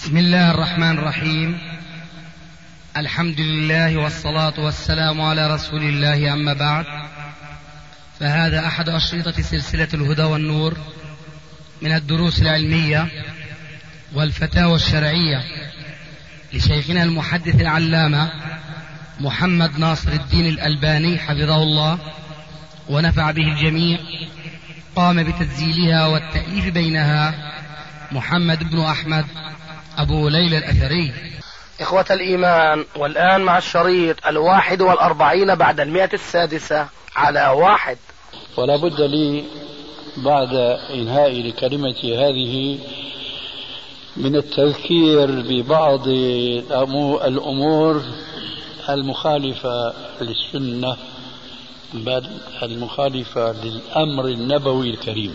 بسم الله الرحمن الرحيم. الحمد لله والصلاة والسلام على رسول الله، أما بعد، فهذا أحد أشرطة سلسلة الهدى والنور من الدروس العلمية والفتاوى الشرعية لشيخنا المحدث العلامة محمد ناصر الدين الألباني حفظه الله ونفع به الجميع. قام بتسجيلها والتأليف بينها محمد بن أحمد أبو ليلى الأثري. إخوة الإيمان، والآن مع الشريط 41 بعد 106 على 1. ولا بد لي بعد إنهاء لكلمتي هذه من التذكير ببعض الأمور المخالفة للسنة، بل المخالفة للأمر النبوي الكريم.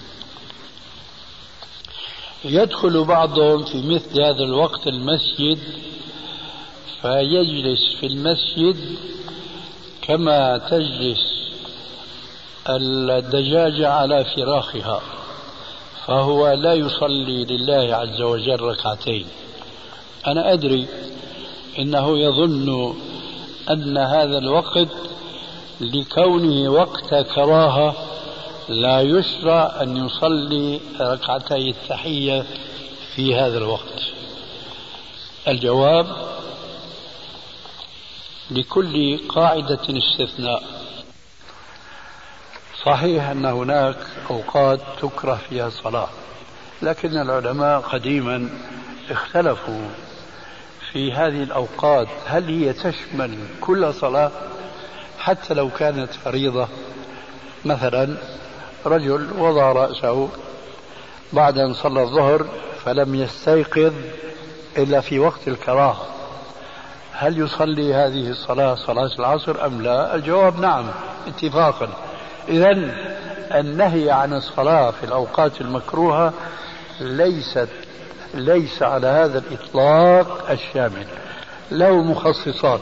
يدخل بعضهم في مثل هذا الوقت المسجد فيجلس في المسجد كما تجلس الدجاجة على فراخها، فهو لا يصلي لله عز وجل ركعتين. أنا أدري إنه يظن أن هذا الوقت لكونه وقت كراهة لا يشرع أن يصلي ركعتي التحية في هذا الوقت. الجواب: لكل قاعدة استثناء. صحيح أن هناك أوقات تكره فيها الصلاة، لكن العلماء قديما اختلفوا في هذه الأوقات، هل هي تشمل كل صلاة حتى لو كانت فريضة؟ مثلا رجل وضع رأسه بعد أن صلى الظهر فلم يستيقظ إلا في وقت الكراهة، هل يصلي هذه الصلاة صلاة العصر أم لا؟ الجواب: نعم اتفاقا. إذن النهي عن الصلاة في الأوقات المكروهة ليس على هذا الإطلاق الشامل، له مخصصات.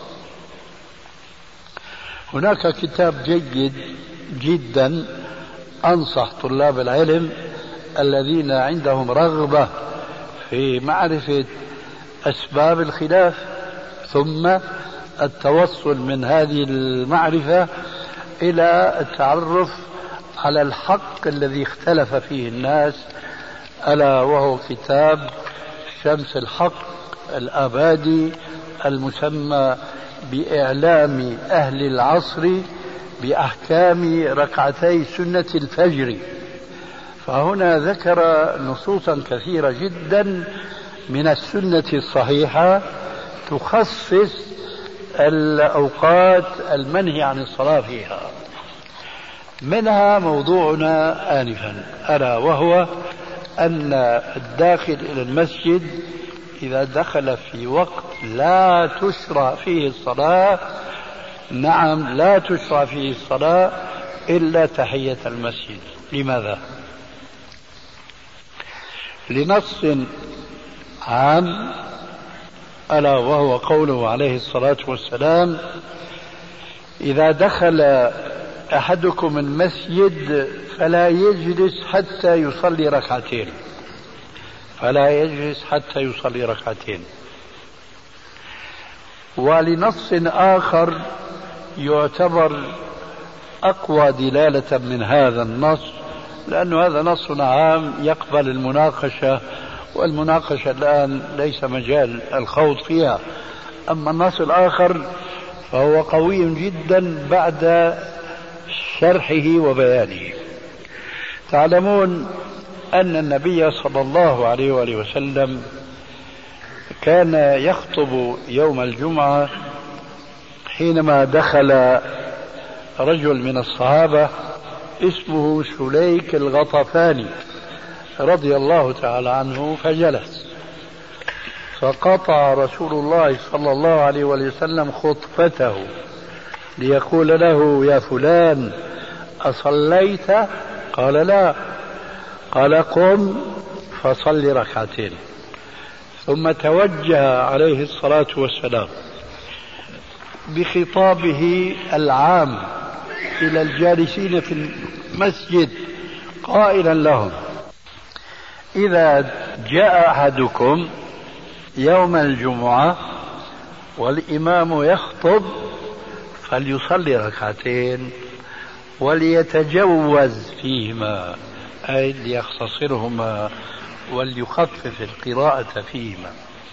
هناك كتاب جيد جدا أنصح طلاب العلم الذين عندهم رغبة في معرفة أسباب الخلاف ثم التوصل من هذه المعرفة إلى التعرف على الحق الذي اختلف فيه الناس، ألا وهو كتاب شمس الحق الآبادي المسمى بإعلام أهل العصر بأحكام ركعتي سنة الفجر. فهنا ذكر نصوصا كثيرة جدا من السنة الصحيحة تخصص الأوقات المنهي عن الصلاة فيها، منها موضوعنا آنفا، ألا وهو أن الداخل إلى المسجد إذا دخل في وقت لا تشرع فيه الصلاة، نعم لا تشرع فيه الصلاة إلا تحية المسجد. لماذا؟ لنص عام، ألا وهو قوله عليه الصلاة والسلام: إذا دخل أحدكم المسجد فلا يجلس حتى يصلي ركعتين، فلا يجلس حتى يصلي ركعتين. ولنص آخر يعتبر أقوى دلالة من هذا النص، لأن هذا نص عام يقبل المناقشة، والمناقشة الآن ليس مجال الخوض فيها. أما النص الآخر فهو قوي جدا بعد شرحه وبيانه. تعلمون أن النبي صلى الله عليه وآله وسلم كان يخطب يوم الجمعة حينما دخل رجل من الصحابة اسمه سليك الغطفاني رضي الله تعالى عنه، فجلس، فقطع رسول الله صلى الله عليه وسلم خطبته ليقول له: يا فلان أصليت؟ قال: لا. قال: قم فصل ركعتين. ثم توجه عليه الصلاة والسلام بخطابه العام إلى الجالسين في المسجد قائلا لهم: إذا جاء أحدكم يوم الجمعة والإمام يخطب فليصلي ركعتين وليتجوز فيهما، أي ليختصرهما وليخفف القراءة فيهما.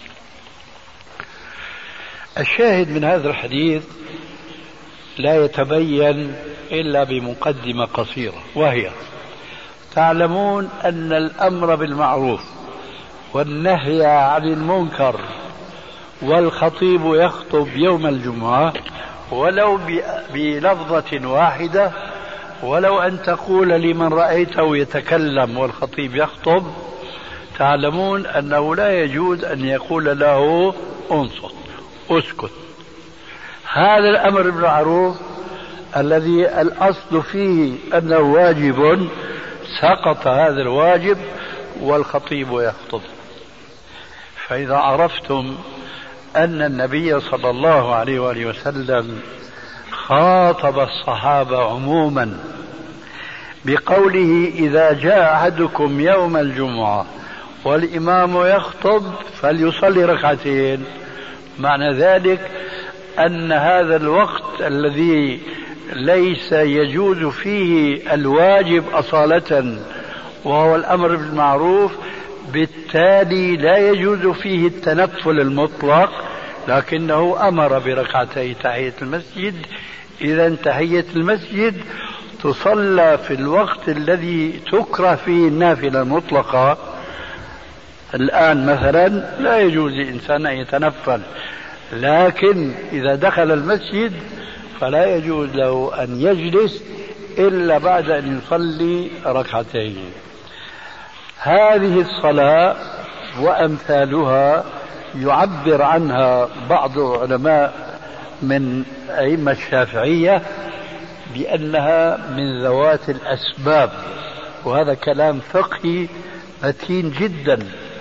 الشاهد من هذا الحديث لا يتبين إلا بمقدمة قصيرة، وهي: تعلمون أن الأمر بالمعروف والنهي عن المنكر والخطيب يخطب يوم الجمعة ولو بلفظة واحدة، ولو أن تقول لمن رأيته يتكلم والخطيب يخطب، تعلمون أنه لا يجوز أن يقول له انصت اسكت. هذا الأمر بالمعروف الذي الأصل فيه أنه واجب، سقط هذا الواجب والخطيب يخطب. فإذا عرفتم أن النبي صلى الله عليه وآله وسلم خاطب الصحابة عموما بقوله: إذا جاء أحدكم يوم الجمعة والإمام يخطب فليصلي ركعتين، معنى ذلك أن هذا الوقت الذي ليس يجوز فيه الواجب أصالة وهو الأمر بالمعروف، بالتالي لا يجوز فيه التنفل المطلق، لكنه أمر بركعتي تحية المسجد. إذا تحية المسجد تصلى في الوقت الذي تكره فيه النافلة المطلقة. الآن مثلا لا يجوز للإنسان أن يتنفل، لكن إذا دخل المسجد فلا يجوز له أن يجلس إلا بعد أن يصلي ركعتين. هذه الصلاة وأمثالها يعبر عنها بعض علماء من أئمة الشافعية بأنها من ذوات الأسباب، وهذا كلام فقهي متين جدا.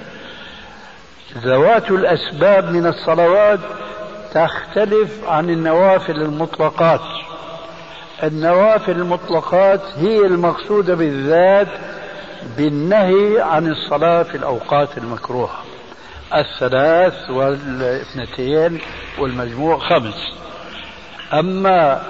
ذوات الأسباب من الصلوات تختلف عن النوافل المطلقات. النوافل المطلقات هي المقصودة بالذات بالنهي عن الصلاة في الأوقات المكروهة، 3 و2 والمجموع 5. أما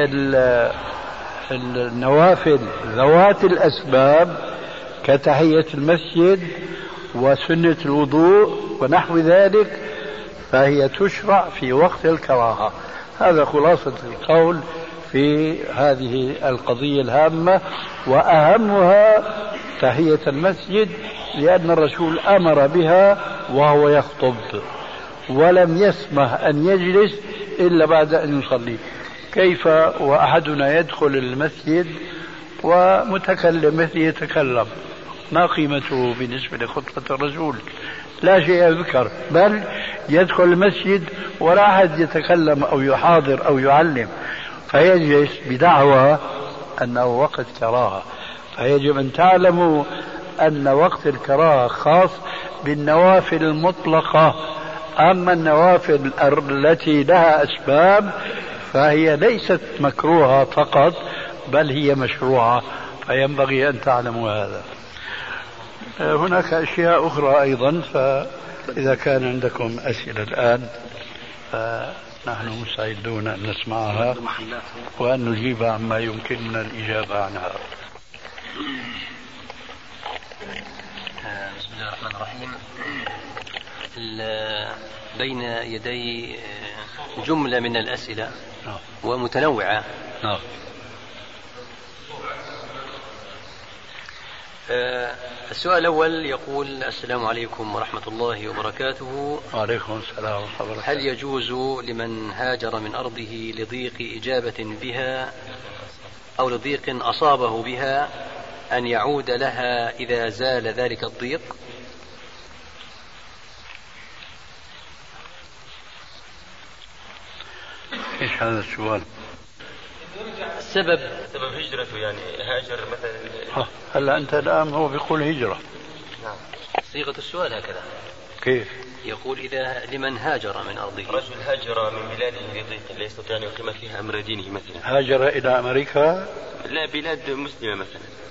النوافل ذوات الأسباب كتحية المسجد وسنة الوضوء ونحو ذلك فهي تشرع في وقت الكراهة. هذا خلاصة القول في هذه القضية الهامة، وأهمها تحية المسجد، لأن الرسول أمر بها وهو يخطب ولم يسمح أن يجلس إلا بعد أن يصلي. كيف وأحدنا يدخل المسجد ومتكلم مثل يتكلم؟ ما قيمته بالنسبة لخطبة الرسول؟ لا شيء يذكر، بل يدخل المسجد ولا أحد يتكلم أو يحاضر أو يعلم، فيجلس بدعوى أنه وقت كراهة. فيجب أن تعلموا أن وقت الكراهة خاص بالنوافل المطلقة، أما النوافل التي لها أسباب فهي ليست مكروهة فقط، بل هي مشروعة، فينبغي أن تعلموا هذا. هناك أشياء أخرى أيضا، فإذا كان عندكم أسئلة الآن فنحن مستعدون أن نسمعها وأن نجيب عما يمكننا الإجابة عنها. بسم الله الرحمن الرحيم. بين يدي جملة من الأسئلة ومتنوعة. السؤال الأول يقول: السلام عليكم ورحمة الله وبركاته. وعليكم السلام ورحمة الله وبركاته. هل يجوز لمن هاجر من أرضه لضيق إجابة بها أو لضيق أصابه بها أن يعود لها إذا زال ذلك الضيق؟ إيش هذا السؤال؟ سبب هجرته، يعني هاجر مثلا. هلا أنت الآن هو بيقول هجرة. نعم، صيغة السؤال هكذا. كيف؟ يقول: إذا لمن هاجر من أرضه. رجل هاجر من بلاده لضيق لا يستطيع أن يقيم فيها أمر دينه مثلا. هاجر إلى أمريكا؟ لا، بلاد مسلمة مثلا.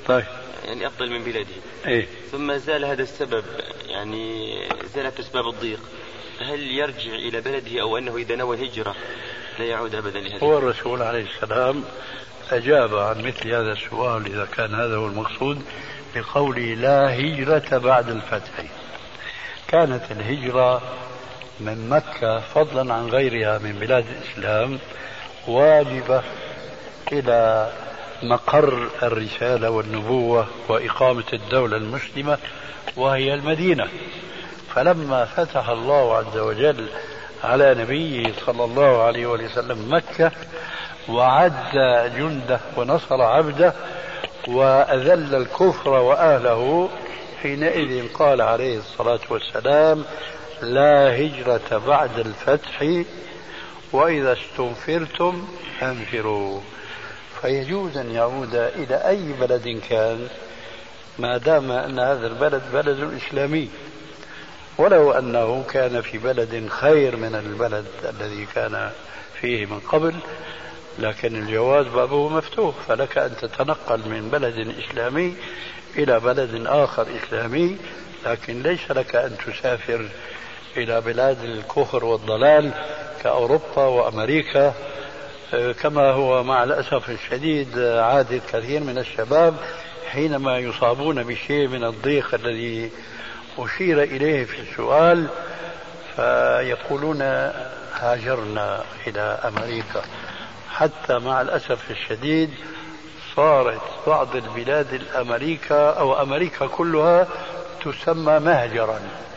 طيب. يعني أفضل من بلاده. إيه؟ ثم زال هذا السبب، يعني زالت أسباب الضيق، هل يرجع إلى بلده أو أنه إذا نوى الهجرة لا يعود أبدا لهذا؟ هو الرسول عليه السلام أجاب عن مثل هذا السؤال إذا كان هذا هو المقصود بقوله لا هجرة بعد الفتح. كانت الهجرة من مكة فضلا عن غيرها من بلاد الإسلام واجبة إلى مقر الرسالة والنبوة وإقامة الدولة المسلمة وهي المدينة. فلما فتح الله عز وجل على نبيه صلى الله عليه وسلم مكة وعد جنده ونصر عبده وأذل الكفر وأهله، حينئذ قال عليه الصلاة والسلام لا هجرة بعد الفتح وإذا استنفرتم فانفروا. فيجوز أن يعود إلى أي بلد كان ما دام أن هذا البلد بلد إسلامي، ولو أنه كان في بلد خير من البلد الذي كان فيه من قبل، لكن الجواز بابه مفتوح، فلك أن تتنقل من بلد إسلامي إلى بلد آخر إسلامي، لكن ليس لك أن تسافر إلى بلاد الكفر والضلال كأوروبا وأمريكا، كما هو مع الأسف الشديد عادة كثير من الشباب حينما يصابون بشيء من الضيق الذي أشير إليه في السؤال فيقولون هاجرنا إلى أمريكا. حتى مع الأسف الشديد صارت بعض البلاد الأمريكا أو أمريكا كلها تسمى مهجرا.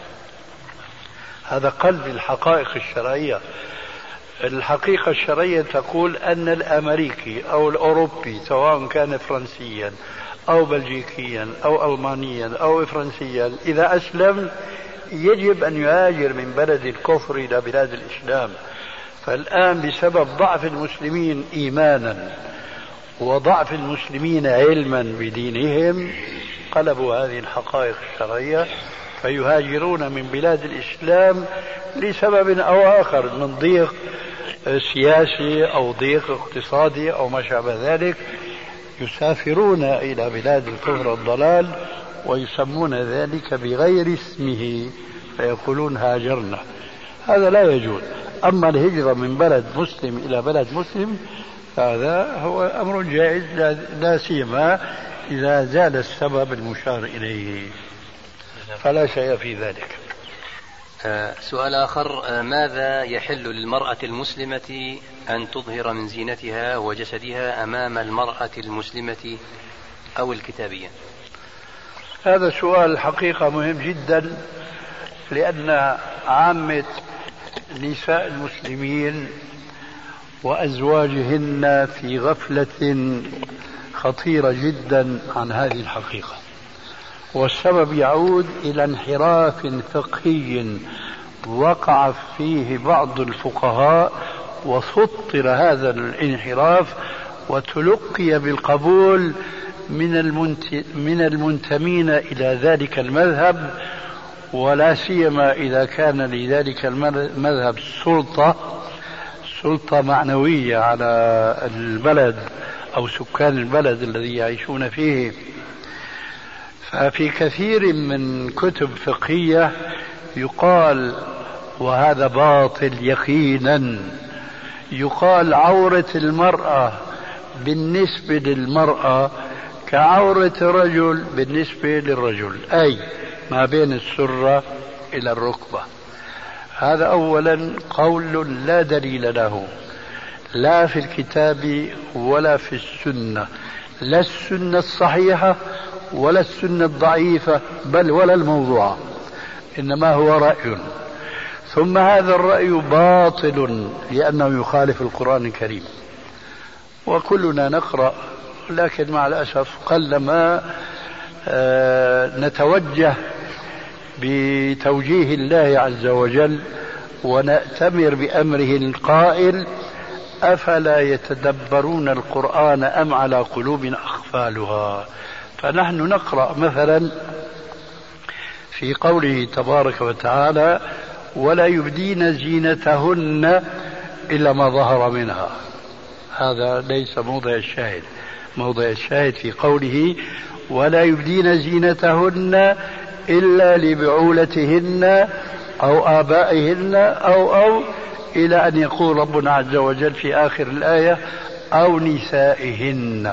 هذا قلب الحقائق الشرعية. الحقيقة الشرعية تقول أن الأمريكي أو الأوروبي سواء كان فرنسيا أو بلجيكيا أو ألمانيا أو فرنسيا إذا أسلم يجب أن يهاجر من بلد الكفر إلى بلاد الإسلام. فالآن بسبب ضعف المسلمين إيمانا وضعف المسلمين علما بدينهم قلبوا هذه الحقائق الشرعية فيهاجرون من بلاد الإسلام لسبب أو آخر من ضيق سياسي أو ضيق اقتصادي أو ما شابه ذلك، يسافرون إلى بلاد الكفر والضلال ويسمون ذلك بغير اسمه فيقولون هاجرنا. هذا لا يجوز. أما الهجرة من بلد مسلم إلى بلد مسلم هذا هو أمر جائز لا سيما إذا زال السبب المشار إليه، فلا شيء في ذلك. سؤال آخر، ماذا يحل للمرأة المسلمة أن تظهر من زينتها وجسدها أمام المرأة المسلمة أو الكتابية؟ هذا سؤال حقيقة مهم جدا، لأن عامة نساء المسلمين وأزواجهن في غفلة خطيرة جدا عن هذه الحقيقة، والسبب يعود إلى انحراف فقهي وقع فيه بعض الفقهاء وسطر هذا الانحراف وتلقي بالقبول من المنتمين إلى ذلك المذهب، ولا سيما إذا كان لذلك المذهب سلطة معنوية على البلد أو سكان البلد الذي يعيشون فيه. ففي كثير من كتب فقهية يقال، وهذا باطل يقينا، يقال عورة المرأة بالنسبة للمرأة كعورة الرجل بالنسبة للرجل، أي ما بين السرة إلى الركبة. هذا أولا قول لا دليل له لا في الكتاب ولا في السنة، لا السنة الصحيحة ولا السنة الضعيفة بل ولا الموضوع، إنما هو رأي. ثم هذا الرأي باطل لأنه يخالف القرآن الكريم، وكلنا نقرأ، لكن مع الأسف قلما نتوجه بتوجيه الله عز وجل ونأتمر بأمره القائل أفلا يتدبرون القرآن أم على قلوب أقفالها. فنحن نقرأ مثلا في قوله تبارك وتعالى ولا يبدين زينتهن إلا ما ظهر منها، هذا ليس موضع الشاهد، موضع الشاهد في قوله ولا يبدين زينتهن إلا لبعولتهن أو آبائهن أو إلى أن يقول ربنا عز وجل في آخر الآية أو نسائهن.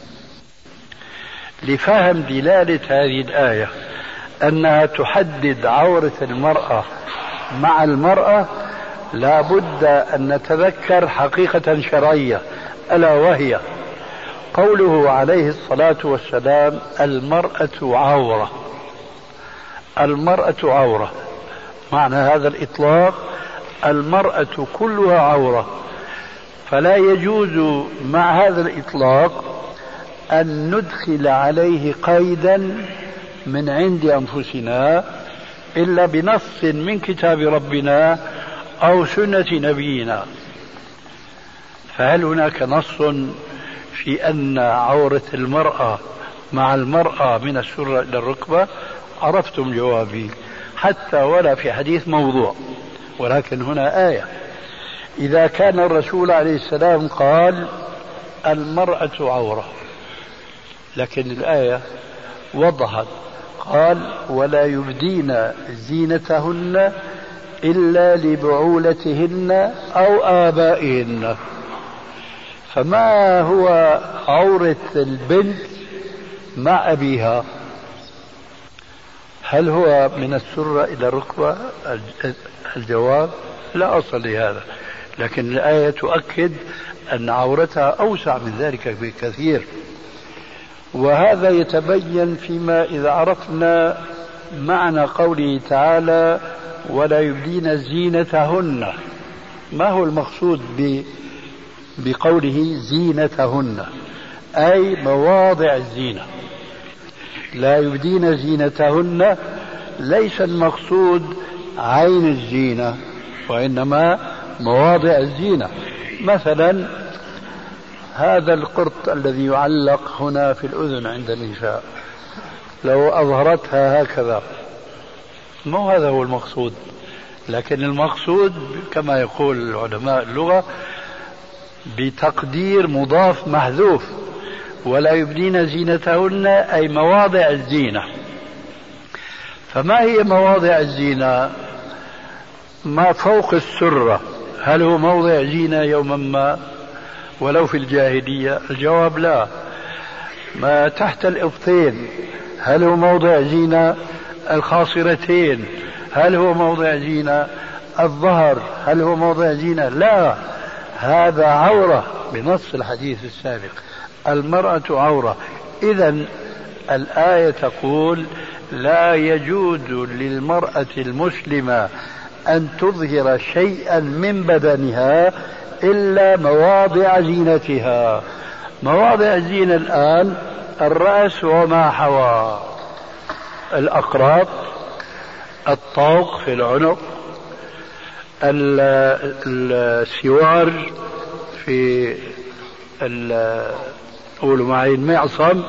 لفهم دلالة هذه الآية أنها تحدد عورة المرأة مع المرأة لا بد أن نتذكر حقيقة شرعية، ألا وهي قوله عليه الصلاة والسلام المرأة عورة. المرأة عورة، معنى هذا الإطلاق المرأة كلها عورة، فلا يجوز مع هذا الإطلاق أن ندخل عليه قيدا من عند أنفسنا إلا بنص من كتاب ربنا أو سنة نبينا. فهل هناك نص في أن عورة المرأة مع المرأة من السرة إلى الركبة؟ عرفتم جوابي، حتى ولا في حديث موضوع، ولكن هنا آية. إذا كان الرسول عليه السلام قال المرأة عورة، لكن الآية وضحت قال ولا يبدين زينتهن إلا لبعولتهن أو آبائهن، فما هو عورة البنت مع أبيها؟ هل هو من السرة إلى الركبة؟ الجواب لا أصل لهذا، لكن الآية تؤكد أن عورتها أوسع من ذلك بكثير، وهذا يتبين فيما إذا عرفنا معنى قوله تعالى ولا يبدين زينتهن. ما هو المقصود بقوله زينتهن؟ أي مواضع الزينة. لا يبدين زينتهن ليس المقصود عين الزينة، وإنما مواضع الزينة. مثلا هذا القرط الذي يعلق هنا في الأذن عند النساء لو أظهرتها هكذا، مو هذا هو المقصود، لكن المقصود كما يقول علماء اللغة بتقدير مضاف محذوف، ولا يبدين زينتهن أي مواضع الزينة. فما هي مواضع الزينة؟ ما فوق السرة هل هو موضع زينة يوما ما ولو في الجاهلية؟ الجواب لا. ما تحت الإبطين هل هو موضع زينة؟ الخاصرتين هل هو موضع زينة؟ الظهر هل هو موضع زينة؟ لا، هذا عورة بنص الحديث السابق، المرأة عورة. إذن الآية تقول لا يجوز للمرأة المسلمة أن تظهر شيئا من بدنها إلا مواضع زينتها. مواضع الزينة الآن الرأس وما حوى، الأقراط، الطوق في العنق، السوار في قولوا معي المعصم،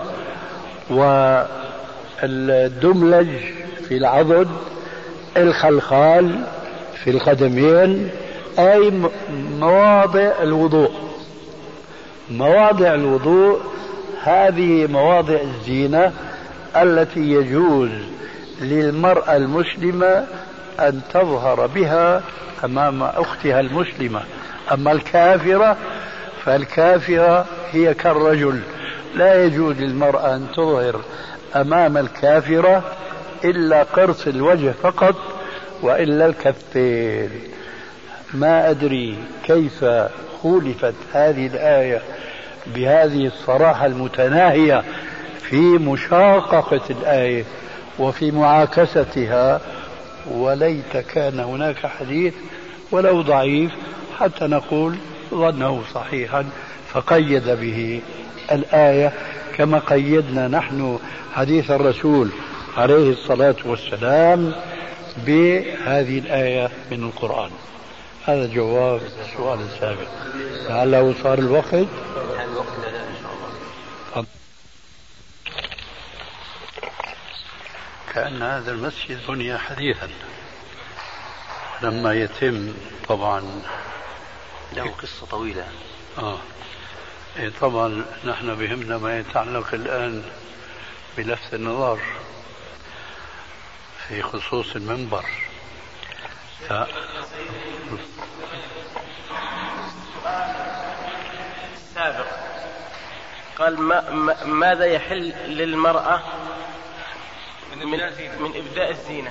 والدملج في العضد، الخلخال في القدمين، أي مواضع الوضوء. مواضع الوضوء هذه مواضع الزينة التي يجوز للمرأة المسلمة أن تظهر بها أمام أختها المسلمة. أما الكافرة فالكافرة هي كالرجل، لا يجوز للمرأة أن تظهر أمام الكافرة إلا قرص الوجه فقط وإلا الكفين. ما أدري كيف خولفت هذه الآية بهذه الصراحة المتناهية في مشاققة الآية وفي معاكستها، وليت كان هناك حديث ولو ضعيف حتى نقول ظنه صحيحا فقيد به الآية كما قيدنا نحن حديث الرسول عليه الصلاة والسلام بهذه الآية من القرآن. هذا جواب السؤال السابق. لعله صار الوقت. كأن هذا المسجد بني حديثا، لما يتم طبعا له قصة طويلة. طبعا نحن بهمنا ما يتعلق الآن بلفت النظر في خصوص المنبر. السابق قال ماذا يحل للمرأة من إبداء الزينة؟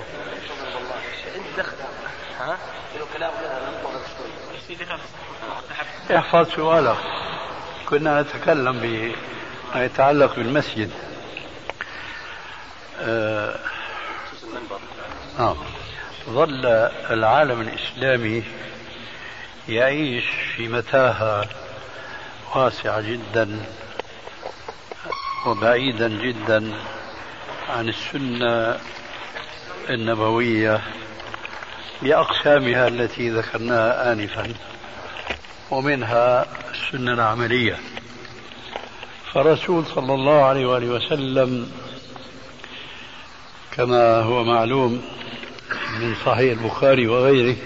احفظ سؤالك. كنا نتكلم بما يتعلق بالمسجد. ظل العالم الإسلامي يعيش في متاهة واسعة جدا وبعيدا جدا عن السنة النبوية بأقسامها التي ذكرناها آنفا، ومنها السنة العملية. فالرسول صلى الله عليه وآله وسلم كما هو معلوم من صحيح البخاري وغيره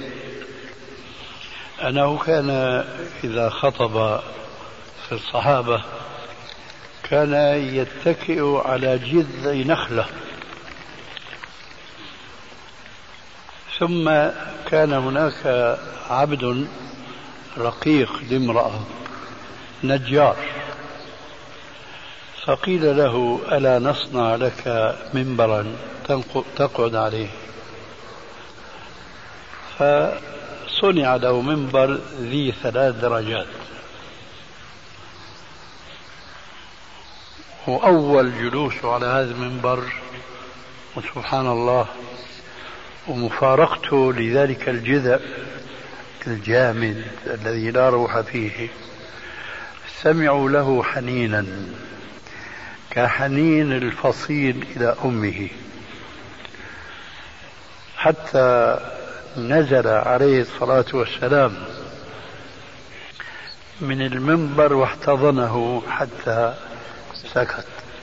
أنه كان إذا خطب في الصحابة كان يتكئ على جذع نخلة، ثم كان هناك عبد رقيق لامرأة نجار، فقيل له ألا نصنع لك منبرا تقعد عليه؟ فصنع له منبر ذي 3 درجات، وأول جلوسه على هذا المنبر وسبحان الله ومفارقته لذلك الجذع الجامد الذي لا روح فيه، سمعوا له حنينا كحنين الفصيل إلى أمه، حتى نزل عليه الصلاة والسلام من المنبر واحتضنه حتى سكت.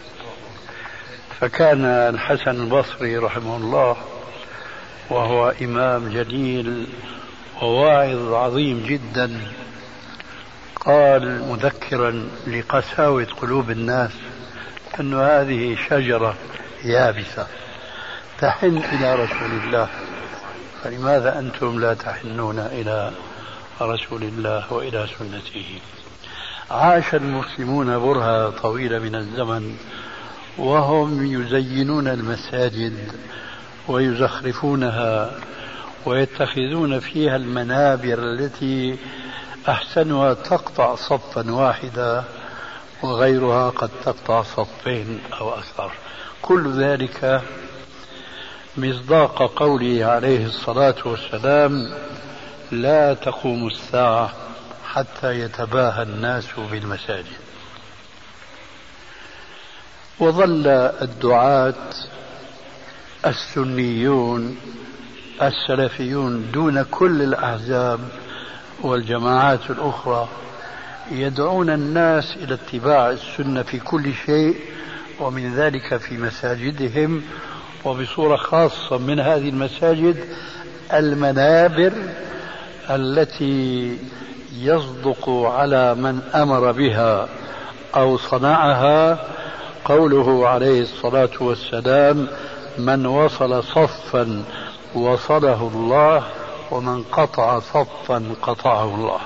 فكان الحسن البصري رحمه الله وهو إمام جليل وواعظ عظيم جدا قال مذكرا لقساوة قلوب الناس أن هذه شجرة يابسة تحن إلى رسول الله، فلماذا أنتم لا تحنون إلى رسول الله وإلى سنته؟ عاش المسلمون برهة طويلة من الزمن وهم يزينون المساجد ويزخرفونها ويتخذون فيها المنابر التي أحسنها تقطع صفا واحدا وغيرها قد تقطع صفين أو أكثر. كل ذلك مصداق قوله عليه الصلاة والسلام لا تقوم الساعة حتى يتباهى الناس بالمساجد. وظل الدعاة السنيون السلفيون دون كل الأحزاب والجماعات الأخرى يدعون الناس إلى اتباع السنة في كل شيء، ومن ذلك في مساجدهم، وبصورة خاصة من هذه المساجد المنابر التي يصدق على من أمر بها أو صنعها قوله عليه الصلاة والسلام من وصل صفا وصله الله ومن قطع صفا قطعه الله.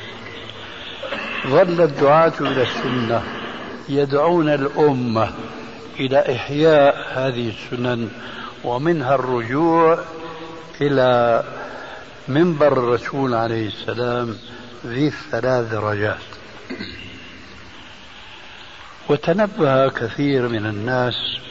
ظل الدعاة إلى السنة يدعون الأمة إلى إحياء هذه السنن، ومنها الرجوع إلى منبر الرسول عليه السلام ذي 3 درجات. وتنبه كثير من الناس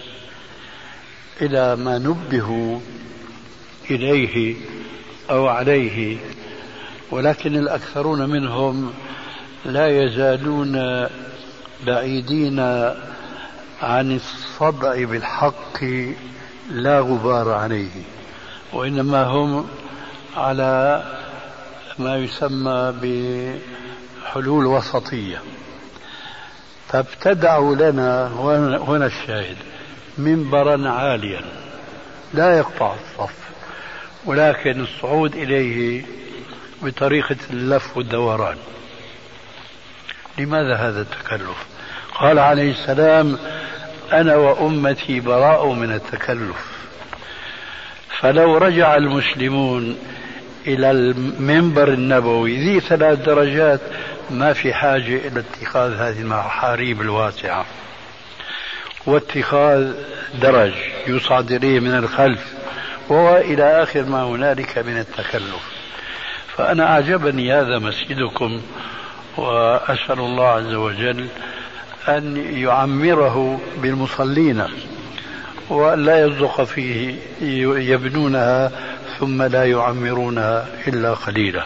إلى ما نبهوا إليه أو عليه، ولكن الأكثرون منهم لا يزالون بعيدين عن الصدع بالحق لا غبار عليه، وإنما هم على ما يسمى بحلول وسطية. فابتدعوا لنا هنا الشاهد منبرا عاليا لا يقطع الصف، ولكن الصعود إليه بطريقة اللف والدوران. لماذا هذا التكلف؟ قال عليه السلام: أنا وأمتي براء من التكلف. فلو رجع المسلمون إلى المنبر النبوي ذي 3 درجات ما في حاجة إلى اتخاذ هذه المحاريب الواسعة واتخاذ درج يصعد إليه من الخلف وإلى آخر ما هنالك من التكلف. فأنا أعجبني هذا مسجدكم، وأسأل الله عز وجل أن يعمره بالمصلين وأن لا يصدق فيه يبنونها ثم لا يعمرونها إلا قليلا.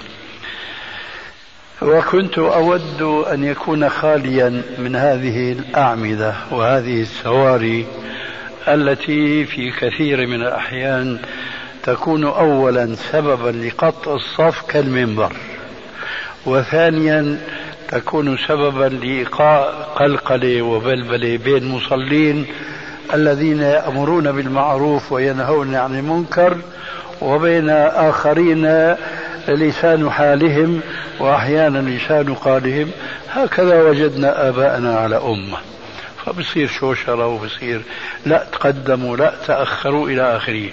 وكنت أود أن يكون خاليا من هذه الأعمدة وهذه السواري التي في كثير من الأحيان تكون أولا سببا لقطع الصف كالمنبر، وثانيا تكون سببا لإيقاع قلقلة وبلبلة بين مصلين الذين يأمرون بالمعروف وينهون عن المنكر، وبين آخرين لسان حالهم وأحيانا لسان قالهم. هكذا وجدنا آباءنا على أمة، فبصير شوشرة وبصير لا تقدموا لا تأخروا إلى آخره.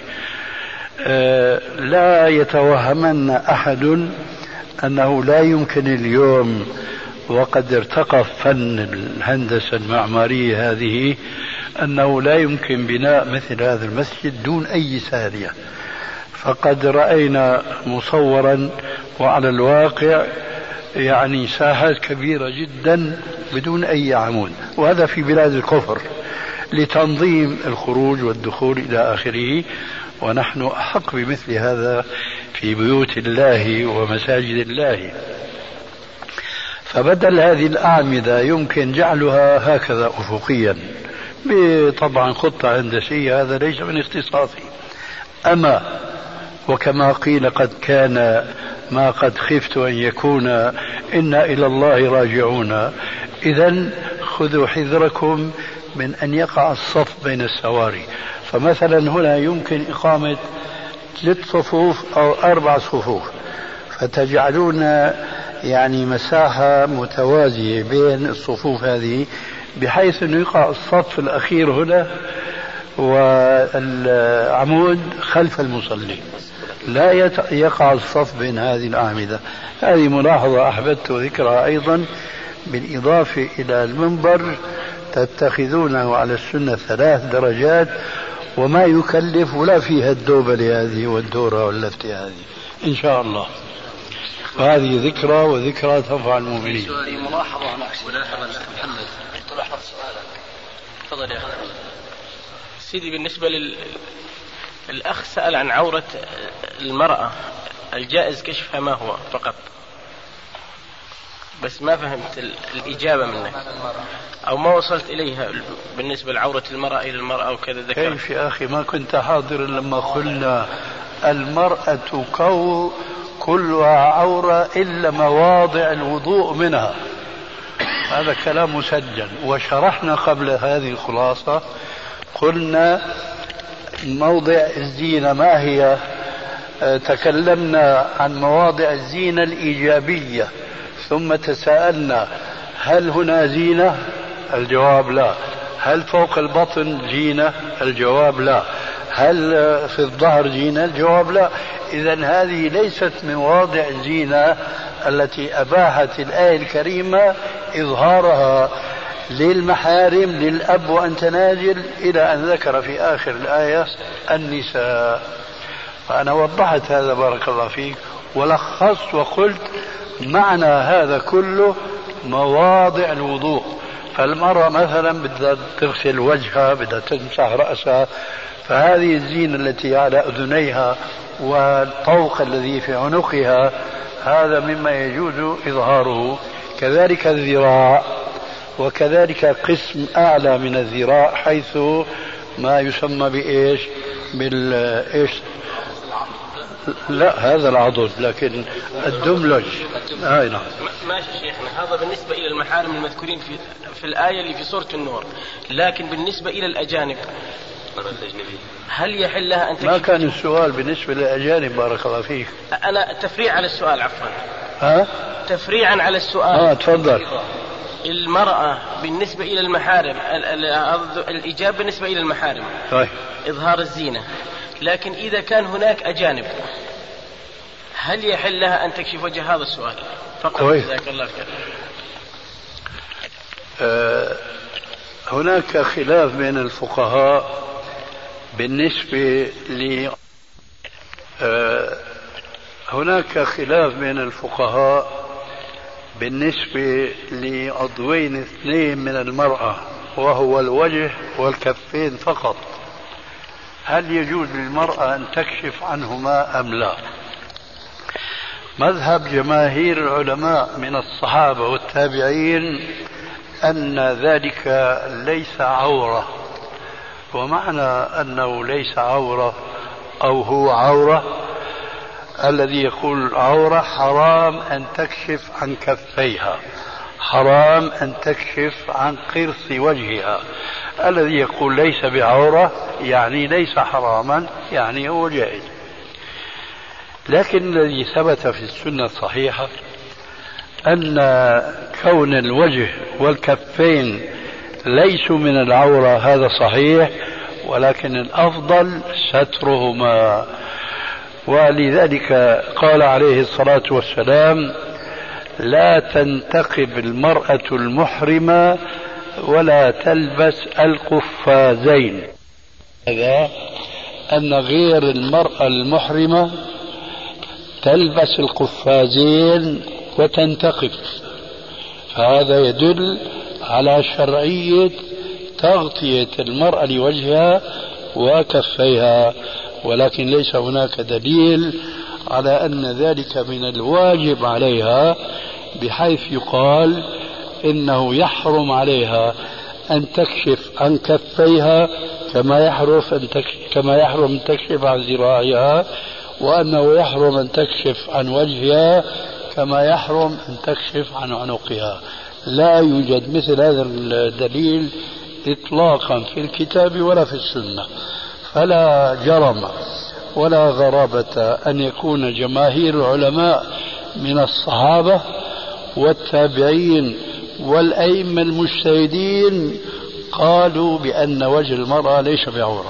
لا يتوهمن أحد أنه لا يمكن اليوم وقد ارتقى فن الهندسة المعمارية هذه أنه لا يمكن بناء مثل هذا المسجد دون أي سارية. فقد رأينا مصورا وعلى الواقع يعني ساحات كبيرة جدا بدون أي عمود، وهذا في بلاد الكفر لتنظيم الخروج والدخول إلى آخره، ونحن أحق بمثل هذا في بيوت الله ومساجد الله. فبدل هذه الأعمدة يمكن جعلها هكذا أفقيا بطبعا خطة هندسية، هذا ليس من اختصاصي. أما وكما قيل قد كان ما قد خفت أن يكون إنا إلى الله راجعون، إذن خذوا حذركم من أن يقع الصف بين السواري. فمثلا هنا يمكن إقامة 3 صفوف أو 4 صفوف، فتجعلون يعني مساحة متوازية بين الصفوف هذه بحيث أنه يقع الصف الأخير هنا والعمود خلف المصلي، لا يقع الصف بين هذه الأعمدة. هذه ملاحظة أحببت ذكرها أيضا، بالإضافة إلى المنبر تتخذونه على السنة 3 درجات وما يكلف ولا فيها الدوبلة هذه والدورة واللفتة هذه إن شاء الله. وهذه ذكرى وذكرى تنفع المؤمنين. ملاحظة محمد تلاحظ سؤالك. تفضل يا أخي. سيدي بالنسبة الأخ سأل عن عورة المرأة، الجائز كشفها ما هو فقط، بس ما فهمت الإجابة منك أو ما وصلت إليها بالنسبة لعورة المرأة إلى المرأة وكذا ذكر. كيف يا أخي ما كنت حاضر لما قلنا المرأة كلها عورة إلا مواضع الوضوء منها؟ هذا كلام مسجل، وشرحنا قبل هذه الخلاصة قلنا موضع الزينة ما هي. تكلمنا عن مواضع الزينة الإيجابية، ثم تساءلنا هل هنا زينة؟ الجواب لا. هل فوق البطن زينة؟ الجواب لا. هل في الظهر زينة؟ الجواب لا. إذن هذه ليست من مواضع الزينة التي أباحت الآية الكريمة إظهارها للمحارم للأب وأنت نازل، إلى أن ذكر في آخر الآية النساء. فأنا وضحت هذا بارك الله فيك، ولخصت وقلت معنى هذا كله مواضع الوضوء. فالمرأة مثلا بدها تغسل وجهها، بدها تمسح رأسها، فهذه الزينة التي على أذنيها والطوق الذي في عنقها هذا مما يجوز إظهاره. كذلك الذراع، وكذلك قسم أعلى من الذراع حيث ما يسمى بإيش؟ بالإيش؟ لا هذا العضد، لكن الدملج. نعم. ماشي شيخنا، هذا بالنسبة إلى المحارم المذكورين في الآية اللي في سورة النور، لكن بالنسبة إلى الأجانب هل يحل لها أن ما كان السؤال بالنسبة للأجانب بارك الله فيك. أنا تفريع على السؤال، عفوا. ها؟ تفريعا على السؤال. تفضل. المرأة بالنسبة إلى المحارم، الإجاب بالنسبة إلى المحارم طيب. إظهار الزينة، لكن إذا كان هناك أجانب هل يحل لها أن تكشف وجه؟ هذا السؤال فقط. جزاك الله خير. هناك خلاف بين الفقهاء بالنسبة لعضوين اثنين من المرأة، وهو الوجه والكفين فقط. هل يجوز للمرأة أن تكشف عنهما أم لا؟ مذهب جماهير العلماء من الصحابة والتابعين أن ذلك ليس عورة، ومعنى أنه ليس عورة أو هو عورة، الذي يقول عورة حرام أن تكشف عن كفيها، حرام أن تكشف عن قرص وجهها. الذي يقول ليس بعورة يعني ليس حراما، يعني هو جائز. لكن الذي ثبت في السنة الصحيحة أن كون الوجه والكفين ليسوا من العورة، هذا صحيح، ولكن الأفضل سترهما. ولذلك قال عليه الصلاة والسلام: لا تنتقب المرأة المحرمة ولا تلبس القفازين. هذا أن غير المرأة المحرمة تلبس القفازين وتنتقب، فهذا يدل على شرعية تغطية المرأة لوجهها وكفيها، ولكن ليس هناك دليل على أن ذلك من الواجب عليها، بحيث يقال إنه يحرم عليها أن تكشف عن كفيها كما يحرم أن تكشف عن ذراعها، وأنه يحرم أن تكشف عن وجهها كما يحرم أن تكشف عن عنقها. لا يوجد مثل هذا الدليل إطلاقا في الكتاب ولا في السنة، فلا جرم ولا غرابة أن يكون جماهير العلماء من الصحابة والتابعين والأئمة المجتهدين قالوا بأن وجه المرأة ليس بعورة.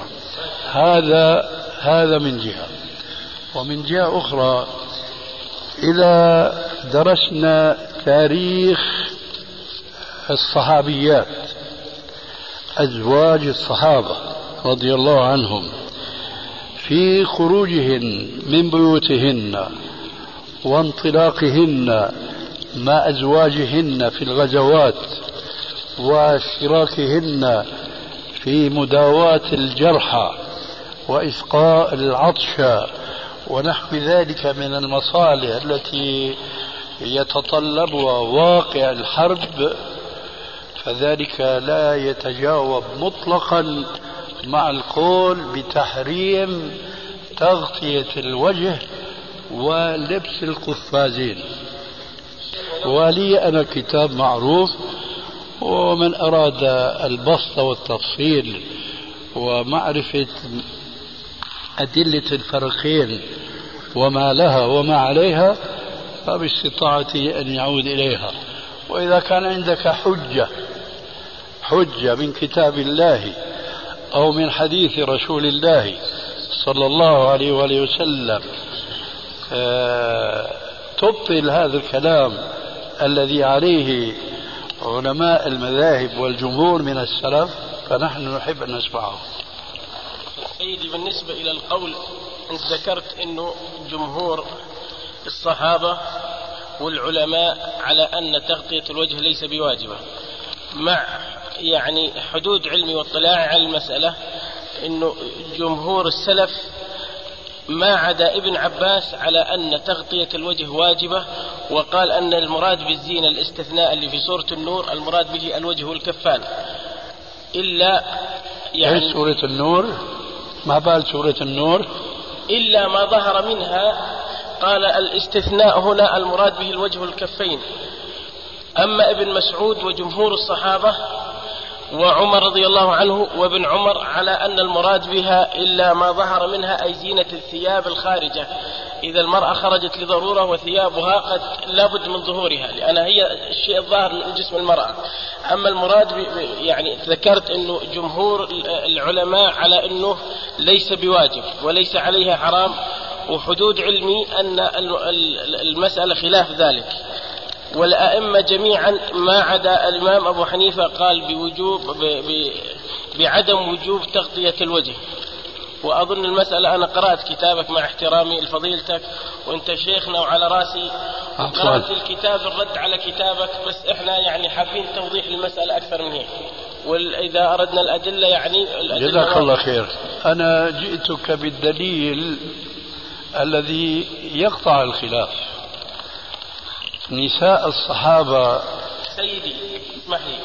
هذا من جهة. ومن جهة أخرى، إذا درسنا تاريخ الصحابيات أزواج الصحابة رضي الله عنهم في خروجهن من بيوتهن وانطلاقهن مع أزواجهن في الغزوات واشتراكهن في مداواة الجرحى وإسقاء العطش ونحو ذلك من المصالح التي يتطلبها واقع الحرب، فذلك لا يتجاوب مطلقا مع القول بتحريم تغطية الوجه ولبس القفازين. ولي أنا كتاب معروف، ومن أراد البسط والتفصيل ومعرفة أدلة الفرقين وما لها وما عليها فباستطاعته أن يعود إليها. وإذا كان عندك حجة من كتاب الله أو من حديث رسول الله صلى الله عليه وآله وسلم تبطل هذا الكلام الذي عليه علماء المذاهب والجمهور من السلف، فنحن نحب أن نسمعه. سيدي، بالنسبة إلى القول، أنت ذكرت أنه جمهور الصحابة والعلماء على أن تغطية الوجه ليس بواجبة، مع يعني حدود علمي واطلاعي على المسألة أنه جمهور السلف ما عدا ابن عباس على أن تغطية الوجه واجبة، وقال أن المراد بالزينة الاستثناء اللي في سورة النور المراد به الوجه والكفان، إلا يعني سورة النور، ما بال سورة النور إلا ما ظهر منها. قال الاستثناء هنا المراد به الوجه والكفين. أما ابن مسعود وجمهور الصحابة وعمر رضي الله عنه وابن عمر على أن المراد بها إلا ما ظهر منها أي زينة الثياب الخارجة، إذا المرأة خرجت لضرورة وثيابها قد لابد من ظهورها لأنها هي الشيء الظاهر من جسم المرأة. أما المراد يعني ذكرت أنه جمهور العلماء على أنه ليس بواجب وليس عليها حرام، وحدود علمي أن المسألة خلاف ذلك، والأئمة جميعا ما عدا الإمام أبو حنيفة قال بعدم وجوب تغطية الوجه. وأظن المسألة أنا قرأت كتابك مع احترامي لفضيلتك وأنت شيخنا وعلى رأسي، قرأت الكتاب الرد على كتابك، بس إحنا يعني حابين توضيح المسألة أكثر من هيك، وإذا أردنا الأدلة يعني جزاك الله خير. أنا جئتك بالدليل الذي يقطع الخلاف. نساء الصحابة سيدي اسمح لي،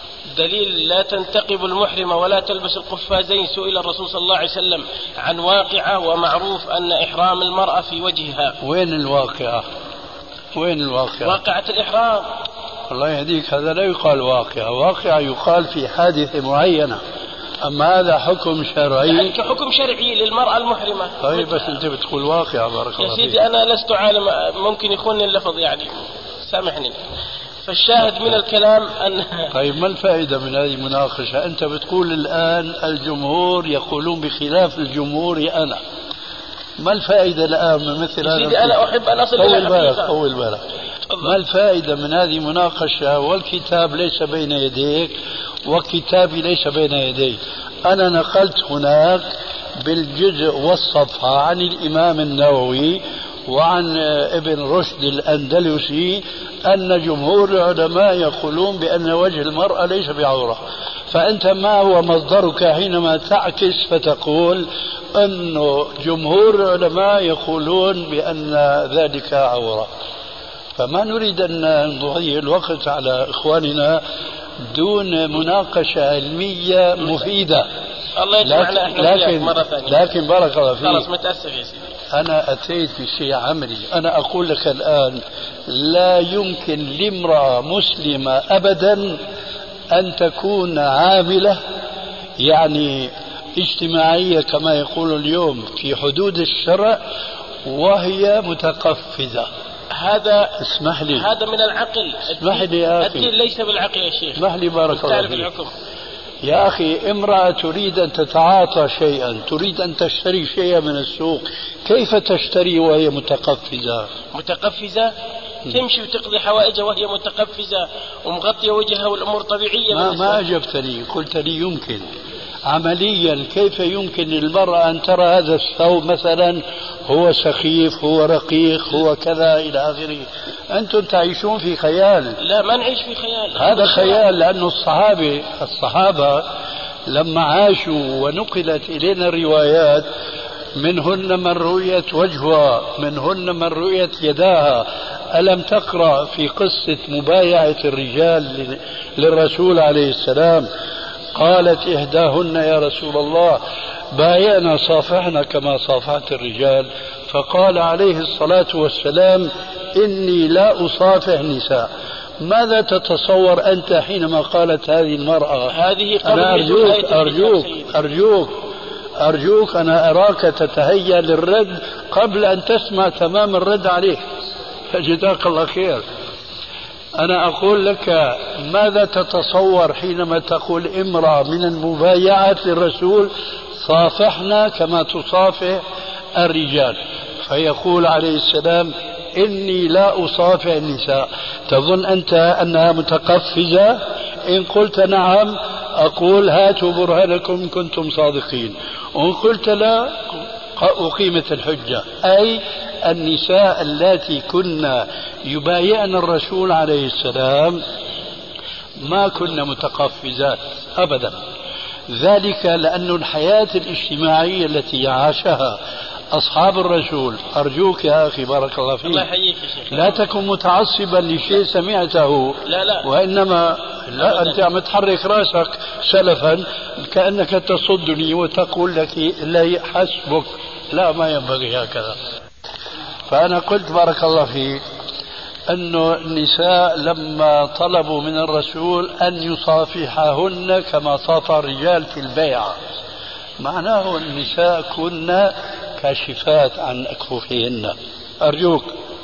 دليل لا تنتقب المحرمة ولا تلبس القفازين، سئل الرسول صلى الله عليه وسلم عن واقعة ومعروف أن إحرام المرأة في وجهها. وين الواقعة؟ وين الواقعة؟ واقعة الإحرام. الله يهديك، هذا لا يقال واقعة، واقعة يقال في حادثة معينة، أما هذا حكم شرعي يعني كحكم شرعي للمرأة المحرمة. طيب بس أنت بتقول واقعة. بارك الله يا فيك. سيدي أنا لست عالم، ممكن يخونني اللفظ يعني، سامحني. فالشاهد من الكلام أن طيب ما الفائدة من هذه المناقشة؟ أنت بتقول الآن الجمهور يقولون بخلاف الجمهور أنا، ما الفائدة الآن من مثل هذا؟ سيدي أنا أحب أن أصل إلى الحقيقة. طول بالك. ما الفائدة من هذه المناقشة والكتاب ليس بين يديك وكتابي ليس بين يدي؟ أنا نقلت هناك بالجزء والصفحة عن الإمام النووي وعن ابن رشد الأندلسي أن جمهور العلماء يقولون بأن وجه المرأة ليس بعورة. فأنت ما هو مصدرك حينما تعكس فتقول أن جمهور العلماء يقولون بأن ذلك عورة؟ فما نريد أن نضيع الوقت على إخواننا دون مناقشة علمية مفيدة. الله يجمعنا احنا مرة ثانية. لكن بارك الله فيك، خلاص متأسف يا سيدي، أنا أتيت بشيء عملي. أنا أقول لك الآن لا يمكن لامرأة مسلمة أبدا أن تكون عاملة يعني اجتماعية كما يقول اليوم في حدود الشرع وهي متقفزة. هذا اسمح لي، هذا من العقل. اسمح لي يا أخي، الدين ليس بالعقل يا شيخ. اسمح لي بارك الله فيك. الحكم. يا أخي امرأة تريد أن تتعاطى شيئا، تريد أن تشتري شيئا من السوق، كيف تشتري وهي متقفزة؟ متقفزة تمشي وتقضي حوائجها وهي متقفزة ومغطية وجهها والأمور طبيعية. ما أجبتني، قلت لي يمكن عمليا. كيف يمكن للمرأة أن ترى هذا الثوب مثلا هو سخيف، هو رقيق، هو كذا إلى آخره؟ أنتم تعيشون في خيال. لا ما نعيش في خيال، هذا خيال. لأن الصحابة لما عاشوا ونقلت إلينا الروايات منهن من رؤيت وجهها، منهن من رؤيت يداها. ألم تقرأ في قصة مبايعة الرجال للرسول عليه السلام؟ قالت إحداهن يا رسول الله بايعنا صافحنا كما صافحت الرجال، فقال عليه الصلاة والسلام إني لا أصافح نساء. ماذا تتصور أنت حينما قالت هذه المرأة؟ هذه أنا أرجوك أنا أراك تتهيأ للرد قبل أن تسمع تمام الرد عليه. جزاك الله خير. أنا أقول لك ماذا تتصور حينما تقول امرأة من المبايعات للرسول صافحنا كما تصافح الرجال، فيقول عليه السلام إني لا أصافح النساء. تظن أنت أنها متقفزة؟ إن قلت نعم أقول هاتوا برهانكم إن كنتم صادقين، وإن قلت لا أقيمت الحجة. أي النساء اللاتي كنا يبايعن الرسول عليه السلام ما كنا متقفزات أبدا. ذلك لأن الحياة الاجتماعية التي عاشها أصحاب الرسول، أرجوك يا أخي بارك الله فيك، الله يحييك يا شيخ، لا تكن متعصبا لشيء سمعته. لا وإنما لا أنت عم تحرك راسك سلفا كأنك تصدني وتقول لك لا حسبك. لا، ما ينبغي هكذا. فأنا قلت بارك الله فيك أن النساء لما طلبوا من الرسول أن يصافحهن كما صافح الرجال في البيعة، معناه النساء كنا كاشفات عن أكفوفهن أرجوك.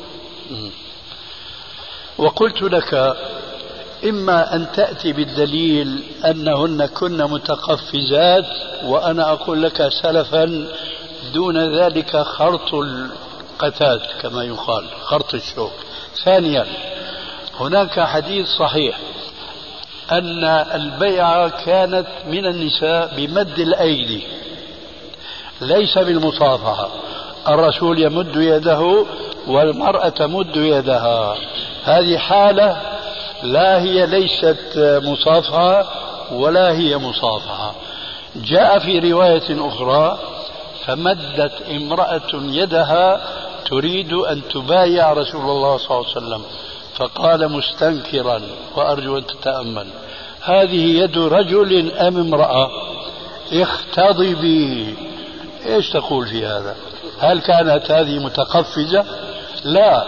وقلت لك إما أن تأتي بالدليل أنهن كن متقفزات، وأنا أقول لك سلفا دون ذلك خرط القتات كما يقال، خرط الشوك. ثانيا، هناك حديث صحيح أن البيعة كانت من النساء بمد الأيدي ليس بالمصافحة، الرسول يمد يده والمرأة تمد يدها، هذه حالة لا هي ليست مصافحة ولا هي مصافحة. جاء في رواية أخرى فمدت امرأة يدها تريد أن تبايع رسول الله صلى الله عليه وسلم فقال مستنكرا، وأرجو أن تتأمل، هذه يد رجل أم امرأة؟ اختضبي. ايش تقول في هذا؟ هل كانت هذه متقفزة؟ لا.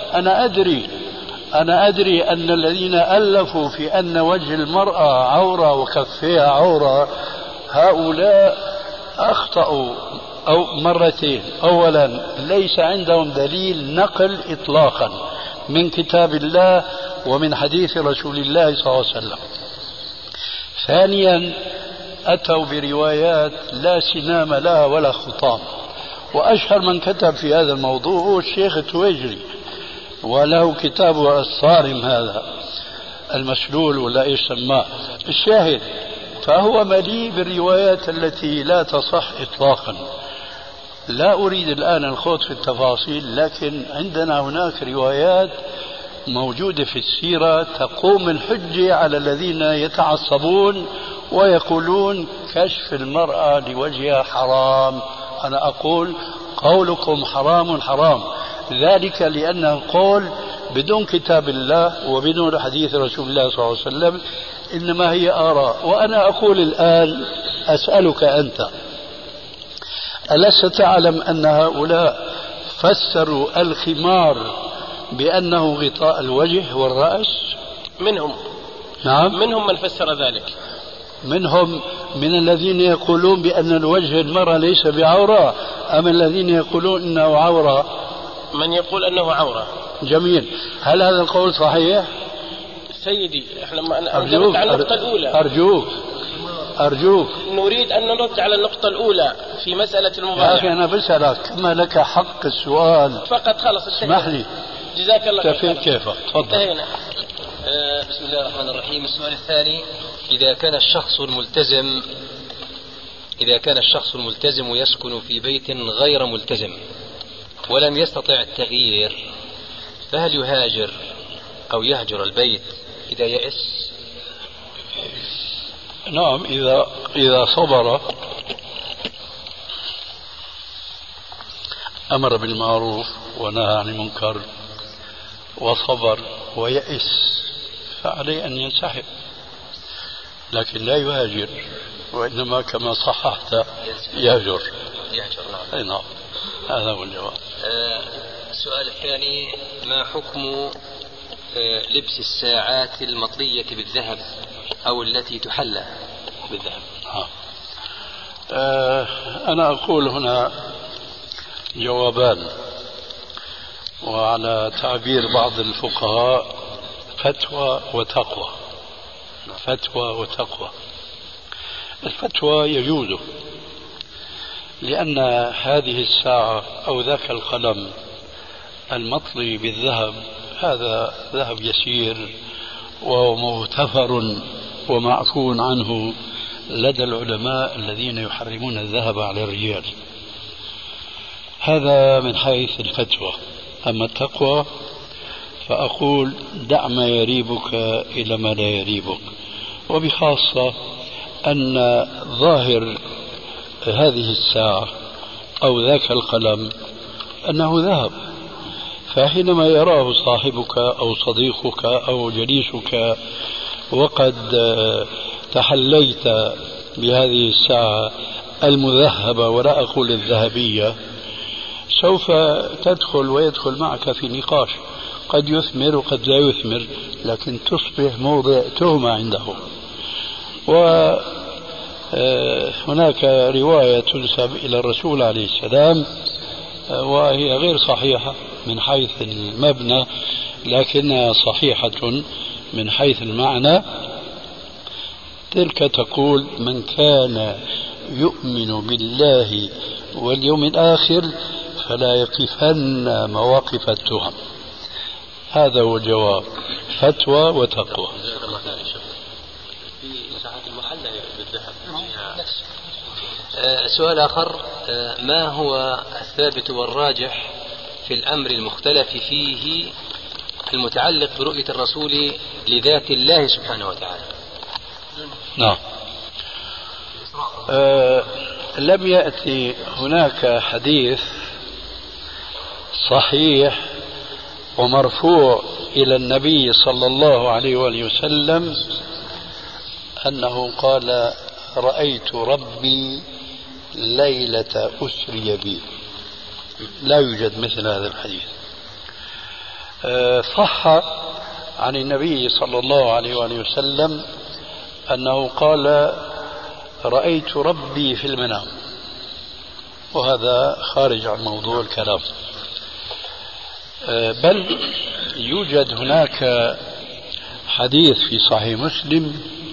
أنا أدري أن الذين ألفوا في أن وجه المرأة عورة وكفيها عورة هؤلاء أخطأوا أو مرتين. أولا، ليس عندهم دليل نقل إطلاقا من كتاب الله ومن حديث رسول الله صلى الله عليه وسلم. ثانيا، أتوا بروايات لا سنام لها ولا خطام، وأشهر من كتب في هذا الموضوع هو الشيخ التويجري، وله كتابه الصارم هذا المسلول ولا ايش سماه. الشاهد، فهو مليء بالروايات التي لا تصح إطلاقا. لا أريد الآن الخوض في التفاصيل، لكن عندنا هناك روايات موجودة في السيرة تقوم الحجة على الذين يتعصبون ويقولون كشف المرأة لوجهها حرام. أنا أقول قولكم حرام حرام، ذلك لأنه قول بدون كتاب الله وبدون حديث رسول الله صلى الله عليه وسلم، إنما هي آراء. وأنا أقول الآن أسألك أنت، ألست تعلم أن هؤلاء فسروا الخمار بأنه غطاء الوجه والرأس؟ منهم. نعم، منهم من فسر ذلك. منهم من الذين يقولون بأن الوجه المرأة ليس بعورة، أم الذين يقولون إنه عورة؟ من يقول أنه عورة. جميل. هل هذا القول صحيح؟ سيدي، احنا أرجوك على النقطة الأولى. أرجوك نريد أن نرد على النقطة الأولى في مسألة المبايعة. يا أخي أنا بسألك، ما لك حق السؤال فقط. خلص، اسمح لي. جزاك الله خير. كيف؟ تفضل. بسم الله الرحمن الرحيم. السؤال الثاني: إذا كان الشخص الملتزم يسكن في بيت غير ملتزم ولم يستطع التغيير، فهل يهاجر أو يهجر البيت إذا يئس؟ نعم، إذا صبر، أمر بالمعروف ونهى عن المنكر وصبر ويئس، فعليه أن ينسحب، لكن لا يهاجر، وإنما كما صححت يهجر. نعم، هذا هو الجواب. السؤال الثاني: ما حكم لبس الساعات المطلية بالذهب أو التي تحلى بالذهب؟ أنا أقول هنا جوابان، وعلى تعبير بعض الفقهاء فتوى وتقوى. فتوى وتقوى. الفتوى يجوز، لأن هذه الساعة أو ذاك القلم المطلي بالذهب هذا ذهب يسير ومغتفر ومعفو عنه لدى العلماء الذين يحرمون الذهب على الرجال. هذا من حيث الفتوى. أما التقوى فأقول دع ما يريبك إلى ما لا يريبك، وبخاصة أن ظاهر هذه الساعة أو ذاك القلم أنه ذهب، فحينما يراه صاحبك أو صديقك أو جليسك وقد تحليت بهذه الساعة المذهبة ولا أقول الذهبية، سوف تدخل ويدخل معك في نقاش قد يثمر وقد لا يثمر، لكن تصبح موضع تهمة عنده. هناك رواية تنسب إلى الرسول عليه السلام وهي غير صحيحة من حيث المبنى لكنها صحيحة من حيث المعنى. تلك تقول: من كان يؤمن بالله واليوم الآخر فلا يقفن مواقف التهم. هذا هو الجواب، فتوى وتقوى. سؤال آخر: ما هو الثابت والراجح في الأمر المختلف فيه المتعلق برؤية الرسول لذات الله سبحانه وتعالى؟ نعم. لم يأتي هناك حديث صحيح ومرفوع إلى النبي صلى الله عليه وآله وسلم أنه قال: رأيت ربي ليلة أسري بي. لا يوجد مثل هذا الحديث. صح عن النبي صلى الله عليه وآله وسلم أنه قال: رأيت ربي في المنام، وهذا خارج عن موضوع الكلام. بل يوجد هناك حديث في صحيح مسلم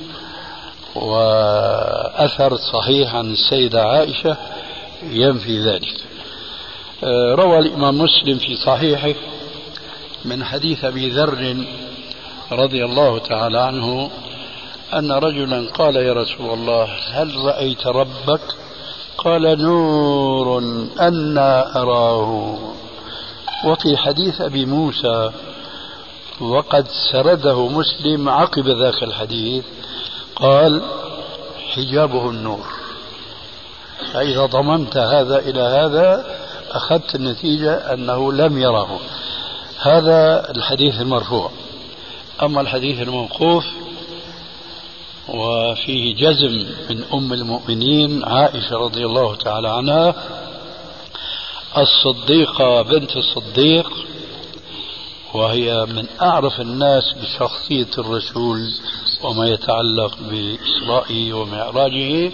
وأثر صحيح عن السيدة عائشة ينفي ذلك. روى الإمام مسلم في صحيحه من حديث أبي ذر رضي الله تعالى عنه أن رجلا قال: يا رسول الله، هل رأيت ربك؟ قال: نور أنا أراه. وفي حديث أبي موسى وقد سرده مسلم عقب ذاك الحديث قال: حجابه النور. فإذا ضممت هذا إلى هذا أخذت النتيجة أنه لم يره. هذا الحديث المرفوع. أما الحديث الموقوف وفيه جزم من أم المؤمنين عائشة رضي الله تعالى عنها الصديقة بنت الصديق، وهي من أعرف الناس بشخصية الرسول وما يتعلق بإسرائه ومعراجه،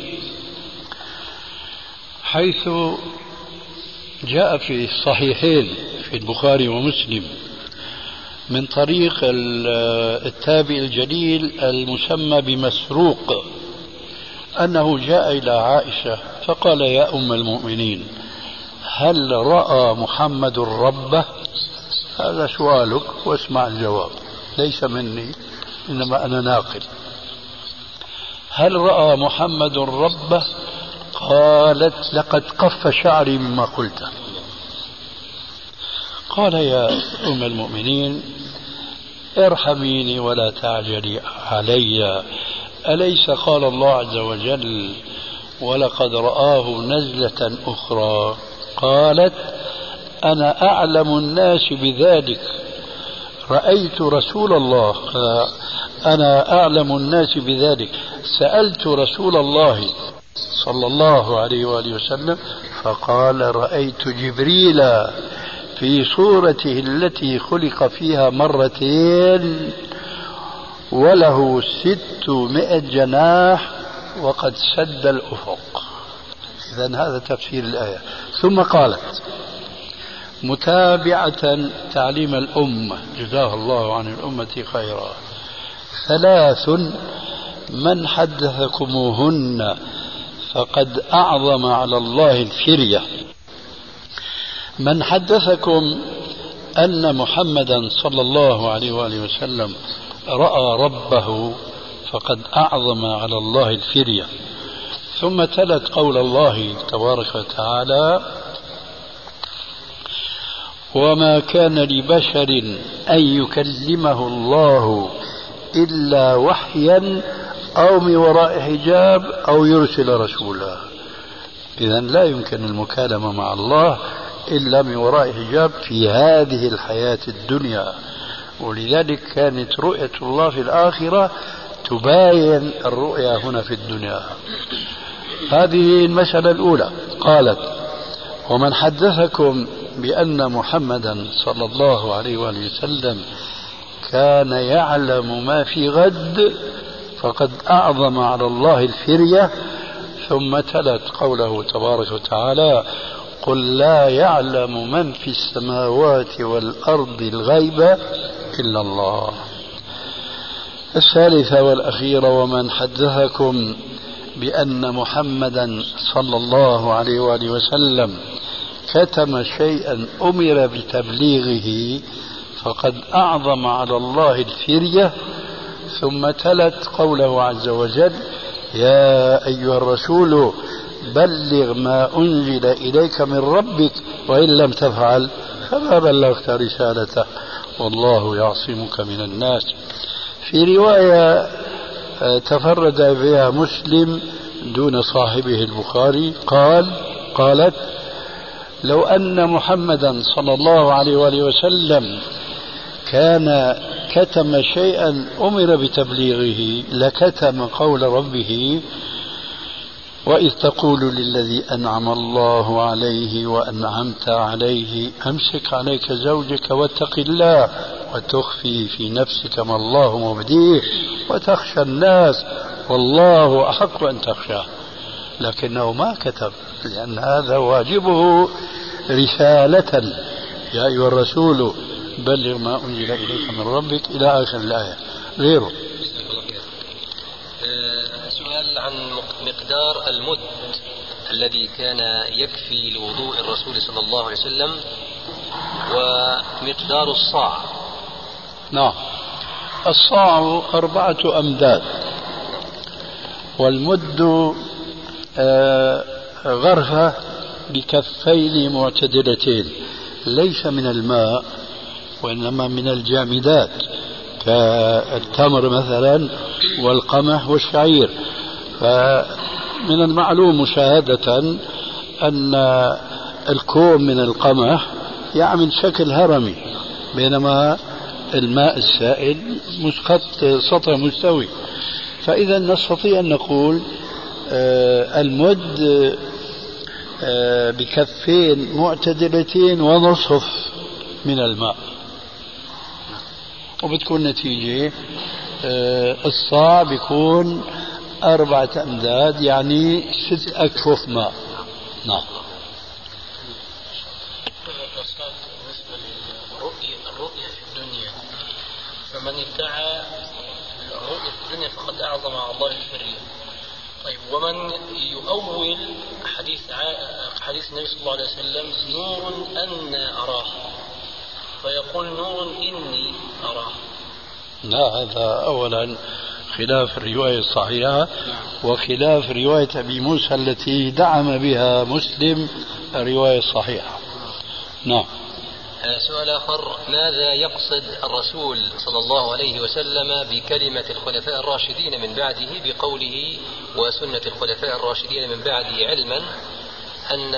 حيث جاء في الصحيحين في البخاري ومسلم من طريق التابع الجليل المسمى بمسروق أنه جاء إلى عائشة فقال: يا أم المؤمنين، هل رأى محمد ربه؟ هذا سؤالك واسمع الجواب، ليس مني إنما أنا ناقل. هل رأى محمد ربه؟ قالت: لقد قف شعري مما قلت. قال: يا أم المؤمنين ارحميني ولا تعجلي علي، أليس قال الله عز وجل: ولقد رآه نزلة أخرى؟ قالت: أنا أعلم الناس بذلك، رأيت رسول الله. أنا أعلم الناس بذلك، سألت رسول الله صلى الله عليه وآله وسلم فقال: رأيت جبريل في صورته التي خلق فيها مرتين وله 600 جناح وقد سد الأفق. إذن هذا تفسير الآية. ثم قالت متابعة تعليم الأمة جزاها الله عن الأمة خيرا: 3 من حدثكموهن فقد أعظم على الله الفرية. من حدثكم أن محمدا صلى الله عليه وآله وسلم رأى ربه فقد أعظم على الله الفرية. ثم تلت قول الله تبارك وتعالى: وما كان لبشر أن يكلمه الله إلا وحيا أو من وراء حجاب أو يرسل رسولا. إذن لا يمكن المكالمة مع الله إلا من وراء حجاب في هذه الحياة الدنيا، ولذلك كانت رؤية الله في الآخرة تباين الرؤيا هنا في الدنيا. هذه المسألة الأولى. قالت: ومن حدثكم بأن محمدا صلى الله عليه وآله وسلم كان يعلم ما في غد فقد أعظم على الله الفرية ثم تلت قوله تبارك وتعالى قل لا يعلم من في السماوات والأرض الغيب إلا الله. الثالثة والأخيرة ومن حدثكم بأن محمدا صلى الله عليه وآله وسلم كتم شيئا أمر بتبليغه فقد أعظم على الله الفرية. ثم تلت قوله عز وجل يا أيها الرسول بلغ ما أنزل إليك من ربك وإن لم تفعل فما بلغت رسالته والله يعصمك من الناس. في رواية تفرد بها مسلم دون صاحبه البخاري قالت لو أن محمدا صلى الله عليه وآله وسلم كان كتم شيئا أمر بتبليغه لكتم قول ربه وإذ تقول للذي أنعم الله عليه وأنعمت عليه أمسك عليك زوجك واتق الله وتخفي في نفسك ما الله مبديه وتخشى الناس والله أحق أن تخشاه. لكنه ما كتب لأن هذا واجبه رسالة يا أيها الرسول بلغ ما أنزل إليك من ربك إلى آخر الآية. غيره سؤال عن مقدار المد الذي كان يكفي لوضوء الرسول صلى الله عليه وسلم ومقدار الصاع. نعم الصاع 4 أمداد والمد غرفة بكفين معتدلتين ليس من الماء وإنما من الجامدات كالتمر مثلا والقمح والشعير. فمن المعلوم مشاهدة أن الكوم من القمح يعمل شكل هرمي بينما الماء السائل سطح مستوي. فإذا نستطيع أن نقول المد بكفين معتدلتين ونصف من الماء وبتكون نتيجة الصاع بيكون 4 أمداد يعني 6 أكفوف ماء. نعم. الرؤية في الدنيا فمن ادعى الرؤية في الدنيا فقد أعظم على الله الفرية. طيب ومن يؤول حديث النبي صلى الله عليه وسلم نور أن أراه فيقول نور إني أراه. لا هذا أولا خلاف الرواية الصحيحة وخلاف رواية أبي موسى التي دعم بها مسلم الرواية الصحيحة. نعم. سؤال آخر ماذا يقصد الرسول صلى الله عليه وسلم بكلمة الخلفاء الراشدين من بعده بقوله وسنة الخلفاء الراشدين من بعده علما أن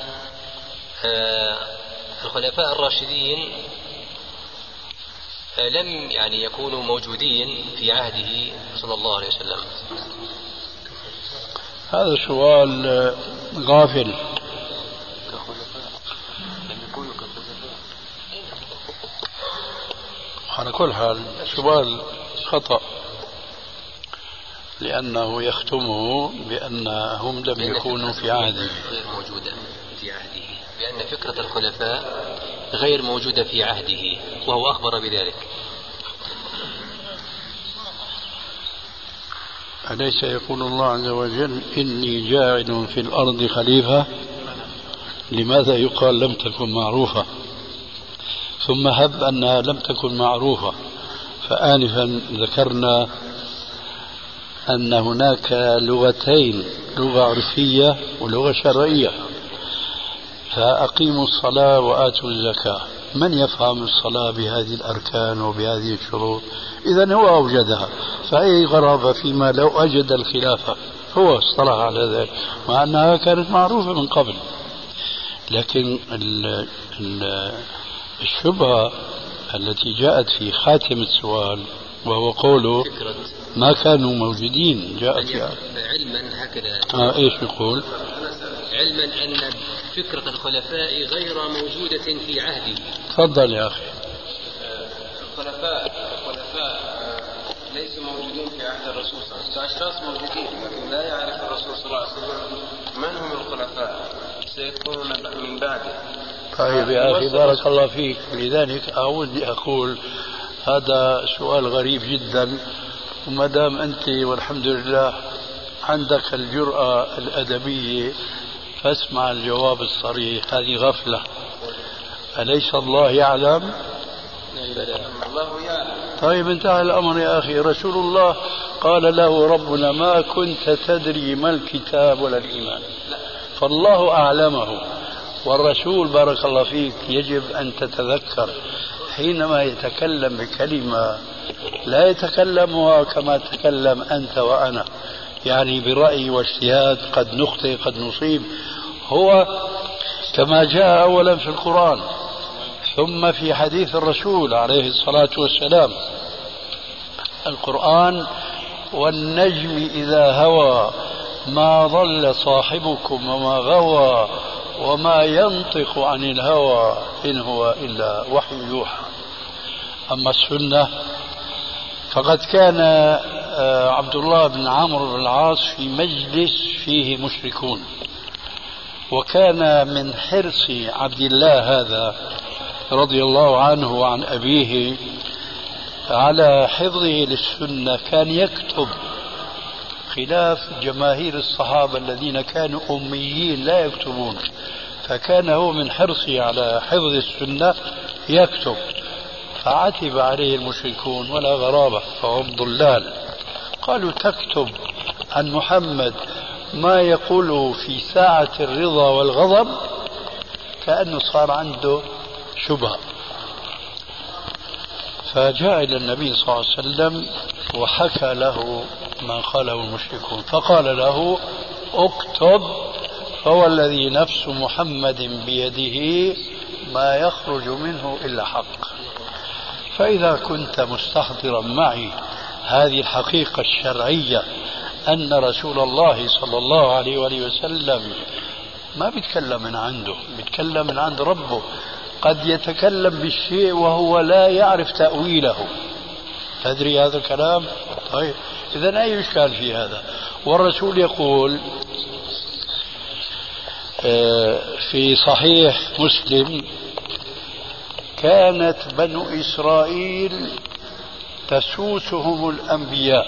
الخلفاء الراشدين لم يعني يكونوا موجودين في عهده صلى الله عليه وسلم؟ هذا سؤال غافل. على كل حال سؤال خطأ لأنه يختمه بأنهم لم يكونوا في عهده غير موجودة في عهده بأن فكرة الخلفاء غير موجودة في عهده وهو أخبر بذلك. أليس يقول الله عز وجل إني جاعل في الأرض خليفة؟ لماذا يقال لم تكن معروفة؟ ثم هب أنها لم تكن معروفة فآنفا ذكرنا أن هناك لغتين لغة عرفية ولغة شرعية. فأقيموا الصلاة وآتوا الزكاة من يفهم الصلاة بهذه الأركان وبهذه الشروط؟ إذن هو أوجدها فأي غرابة فيما لو أجد الخلافة هو اصطلح على ذلك مع أنها كانت معروفة من قبل. لكن الشبهة التي جاءت في خاتم السؤال وهو قوله ما كانوا موجودين جاءت علما هكذا ايش يقول؟ علما أن فكرة الخلفاء غير موجودة في عهده. تفضل يا أخي. الخلفاء ليسوا موجودين في عهد الرسول الرسول صلى الله عليه وسلم أشخاص موجودين لكن لا يعرف الرسول صلى الله عليه وسلم من هم الخلفاء سيكونون من بعده. طيب يا أخي بارك الله فيك، لذلك أودي أقول هذا سؤال غريب جدا، وما دام أنت والحمد لله عندك الجرأة الأدبية فاسمع الجواب الصريح. هذه غفلة، أليس الله يعلم؟ الله يعلم. طيب انتهى الأمر يا أخي. رسول الله قال له ربنا ما كنت تدري ما الكتاب ولا الإيمان، فالله أعلمه. والرسول بارك الله فيك يجب أن تتذكر حينما يتكلم بكلمة لا يتكلمها كما تكلم أنت وأنا، يعني برأي واجتهاد، قد نخطئ قد نصيب. هو كما جاء أولا في القرآن ثم في حديث الرسول عليه الصلاة والسلام. القرآن والنجم إذا هوى ما ضل صاحبكم وما غوى وما ينطق عن الهوى إن هو إلا وحي يوحى. أما السنة فقد كان عبد الله بن عمرو بن العاص في مجلس فيه مشركون، وكان من حرص عبد الله هذا رضي الله عنه وعن أبيه على حفظه للسنة، كان يكتب خلاف جماهير الصحابة الذين كانوا أميين لا يكتبون، فكان هو من حرصه على حفظ السنة يكتب. فعتب عليه المشركون ولا غرابة، فهم ضلال. قالوا تكتب عن محمد ما يقوله في ساعة الرضا والغضب، كأنه صار عنده شبهة. فجاء إلى النبي صلى الله عليه وسلم وحكى له ما قاله المشركون، فقال له اكتب فهو الذي نفس محمد بيده ما يخرج منه إلا حق. فإذا كنت مستحضرا معي هذه الحقيقة الشرعية أن رسول الله صلى الله عليه وآله وسلم ما بيتكلم من عنده، بيتكلم من عند ربه، قد يتكلم بالشيء وهو لا يعرف تأويله. تدري هذا الكلام؟ طيب إذن أي إشكال في هذا؟ والرسول يقول في صحيح مسلم كانت بنو إسرائيل تسوسهم الأنبياء،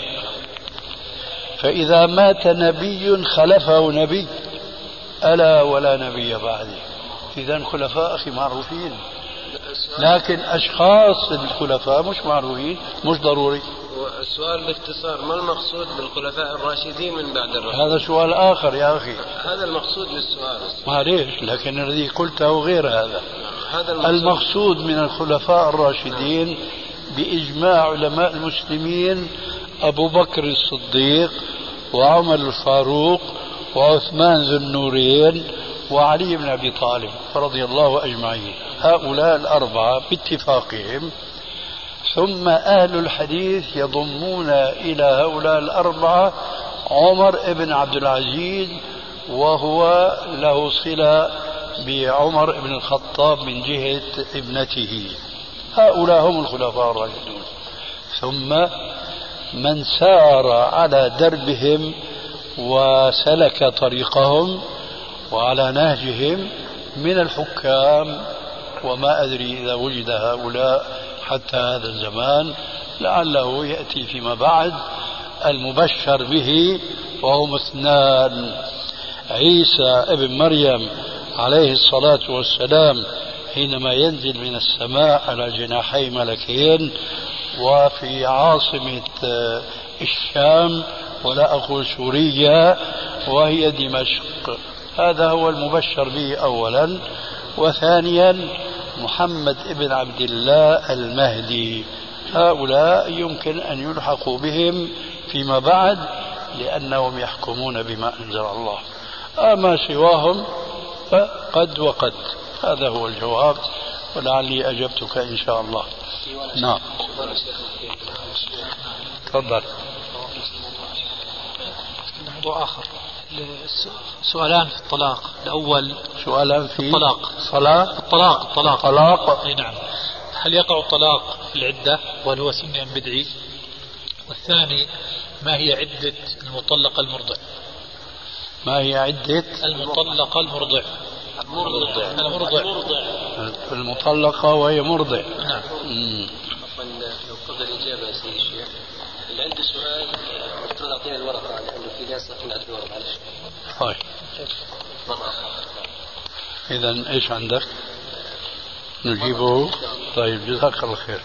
فإذا مات نبي خلفه نبي ألا ولا نبي بعده. إذن خلفاء أخي معروفين، لكن أشخاص الخلفاء مش معروفين، مش ضروري. السؤال باختصار ما المقصود بالخلفاء الراشدين من بعد الرسول؟ هذا سؤال آخر يا أخي، هذا المقصود بالسؤال. معليش، لكن الذي قلته غير هذا. المقصود من الخلفاء الراشدين بإجماع علماء المسلمين أبو بكر الصديق وعمر الفاروق وعثمان ذو النورين وعلي بن أبي طالب رضي الله أجمعين، هؤلاء الأربعة باتفاقهم. ثم أهل الحديث يضمون إلى هؤلاء الأربعة عمر بن عبد العزيز، وهو له صلة بعمر بن الخطاب من جهة ابنته. هؤلاء هم الخلفاء الراشدون. ثم من سار على دربهم وسلك طريقهم وعلى نهجهم من الحكام، وما أدري إذا وجد هؤلاء حتى هذا الزمان، لعله يأتي فيما بعد المبشر به، وهم اثنان: عيسى ابن مريم عليه الصلاة والسلام حينما ينزل من السماء على جناحي ملكين وفي عاصمة الشام، ولا أقول سوريا، وهي دمشق. هذا هو المبشر به أولا. وثانيا محمد ابن عبد الله المهدي. هؤلاء يمكن أن يلحقوا بهم فيما بعد لأنهم يحكمون بما أنزل الله. أما سواهم فقد وقد. هذا هو الجواب، ولعلي أجبتك إن شاء الله. نعم تفضل. موضوع آخر، سؤالان في الطلاق. الأول سؤالان في الطلاق. الطلاق. أي نعم. هل يقع الطلاق في العدة وهل هو سمي بدعي؟ والثاني ما هي عدة المطلقة المرضع؟ ما هي عدة المطلقة المرضع؟ المطلقة وهي مرضع. نعم. لو قبل الإجابة يا سيدي الشيخ، اللي عنده سؤال تقدر تعطيني الورقة لأنه في ناس أخذت الورقة. معلش. طيب. إذا إيش عندك؟ نجيبه. طيب جزاك الله خير.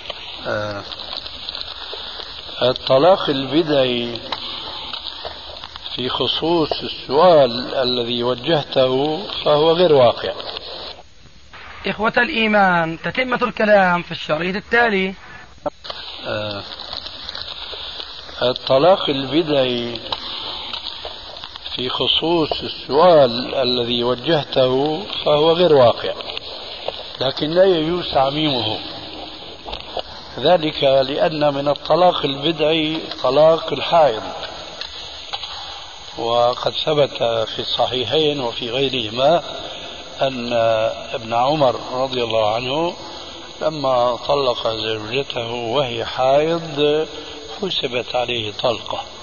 الطلاق البدعي في خصوص السؤال الذي وجهته فهو غير واقع. إخوة الإيمان، تتمة الكلام في الشريط التالي. الطلاق البدعي في خصوص السؤال الذي وجهته فهو غير واقع، لكن لا يجوز تعميمه، ذلك لأن من الطلاق البدعي طلاق الحائض، وقد ثبت في الصحيحين وفي غيرهما أن ابن عمر رضي الله عنه لما طلق زوجته وهي حائض حسبت عليه طلقة.